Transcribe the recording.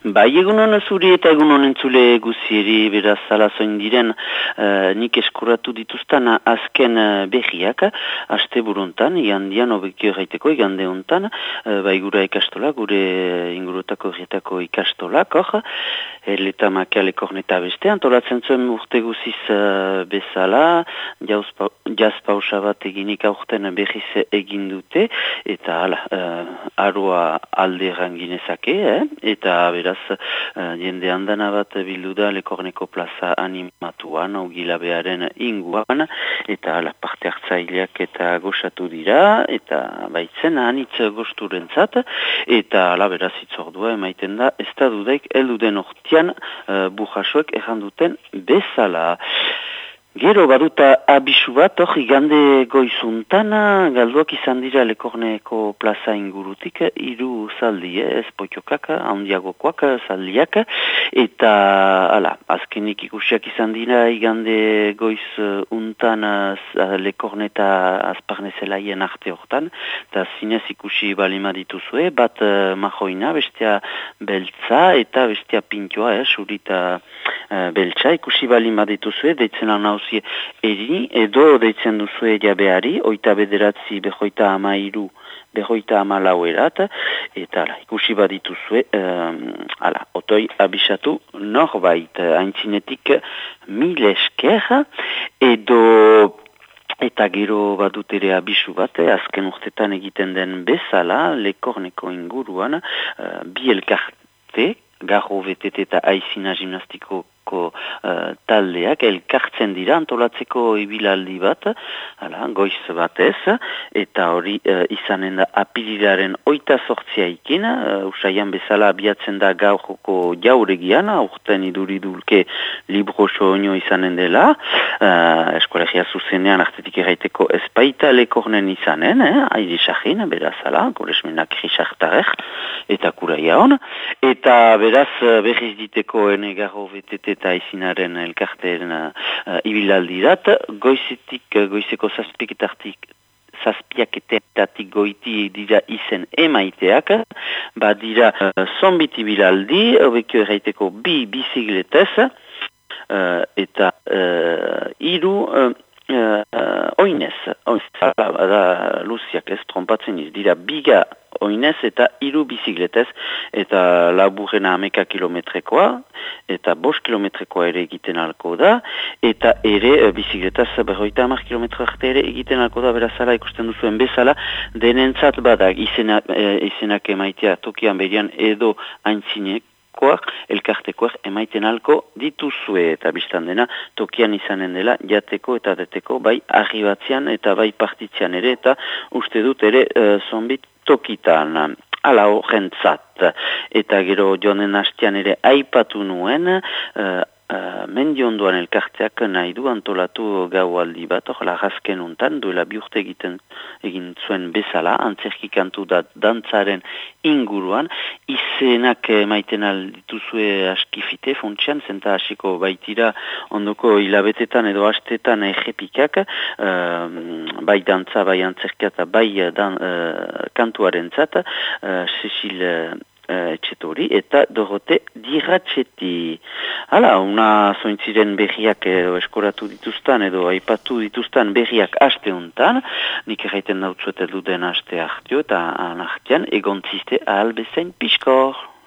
Bai, egunon zuri eta egunon entzule guzieri beraz alazoin diren nik eskuratu dituztan azken berriak aste buruntan, igandian obekio gaiteko igande hontan, bai gura ikastola, gure ingurutako herrietako ikastolak, eta makiale korneta beste, antolatzen zuen urte guziz bezala, jaz pausa bat eginik aurten berriz egin dute, eta arua alde ranginezake, eta beraz, jende handana bat bildu da Lekorneko plaza animatuan, Ogilabearen inguan, eta parte hartzaileak eta goxatu dira, eta baitzen anitz gosturentzat, eta beraz itzordua emaiten da, ez da dudaik elduden ortean burjasoek erranduten bezala. Gero baduta abisu bat, igande goizuntan, galduak izan dira Lekorneko plaza ingurutik, 3 zaldi, ez potiokak, handiagokoak zaldiak, eta azkenik ikusiak izan dira igande goiz untan Lekorneta azparnezelaien arte hortan, eta zinez ikusi balima dituzue, bat majoina, bestea beltza, eta bestea pintoa, surita beltza, ikusi balima dituzue, deitzen hau eri, edo deitzen duzue jabeari, 29 behoita 13 behoita 14 erat, eta ikusi badituzue, otoi abisatu norbait, haintzinetik 1000 esker, edo eta gero badut ere abisu bat, azken urtetan egiten den bezala, Lekorneko inguruan, bi elkarte, Garro VTT eta Aizina Gimnastikoko taldeak elkartzen dira antolatzeko ibilaldi bat, goiz batez, eta hori izanen da apirilaren 28 usaian bezala abiatzen da gaurko jauregian, urten iduridulke libro soño izanen dela, eskolegia zuzenean artetik erraiteko ezpaita Lekornen izanen, airisagin, berazala, goresmenak risartarek, eta kuraia hon, eta beraz berriz diteko Garro VTT eta Aizinaren elkarteen ibilaldirat, goizeko zazpiaketatik goiti dira izen emaiteak, dira zonbit ibilaldi, obekio erraiteko 2 bizikletez, eta 3 oinez, luziak ez trompatzen dira biga oinez eta 3 bizikletez, eta laburrena 11 kilometrekoa, eta 5 kilometrekoa ere egiten alko da, eta ere bizikletaz 50 kilometro arte ere egiten alko da, berazala ikusten duzuen bezala, denentzat badak izenak emaitea tokian berian edo haintzinek, elkartekoak emaiten alko dituzue, eta biztan dena tokian izanen dela jateko eta deteko bai arribatzean eta bai partitzean ere, eta uste dut ere zonbit tokitan horrentzat, eta gero joanen hastean ere aipatu nuen, mendiondoan elkarteak nahi du antolatu gaualdi bat, lagazken untan, duela 2 urte egin zuen bezala, antzerki kantu da dantzaren inguruan, izenak maiten aldituzue askifite, funtsian, zenta hasiko baitira ondoko hilabetetan edo hastetan errepikak, bai dantza, bai antzerkia eta bai kantuaren zat, Cecil Etxetori eta Dorote Diratxeti. Una zointziren berriak eskoratu dituztan edo aipatu dituztan berriak aste hontan, nik erraiten dautzuet eduden aste hartio eta anartian egontziste ahal bezain piskor.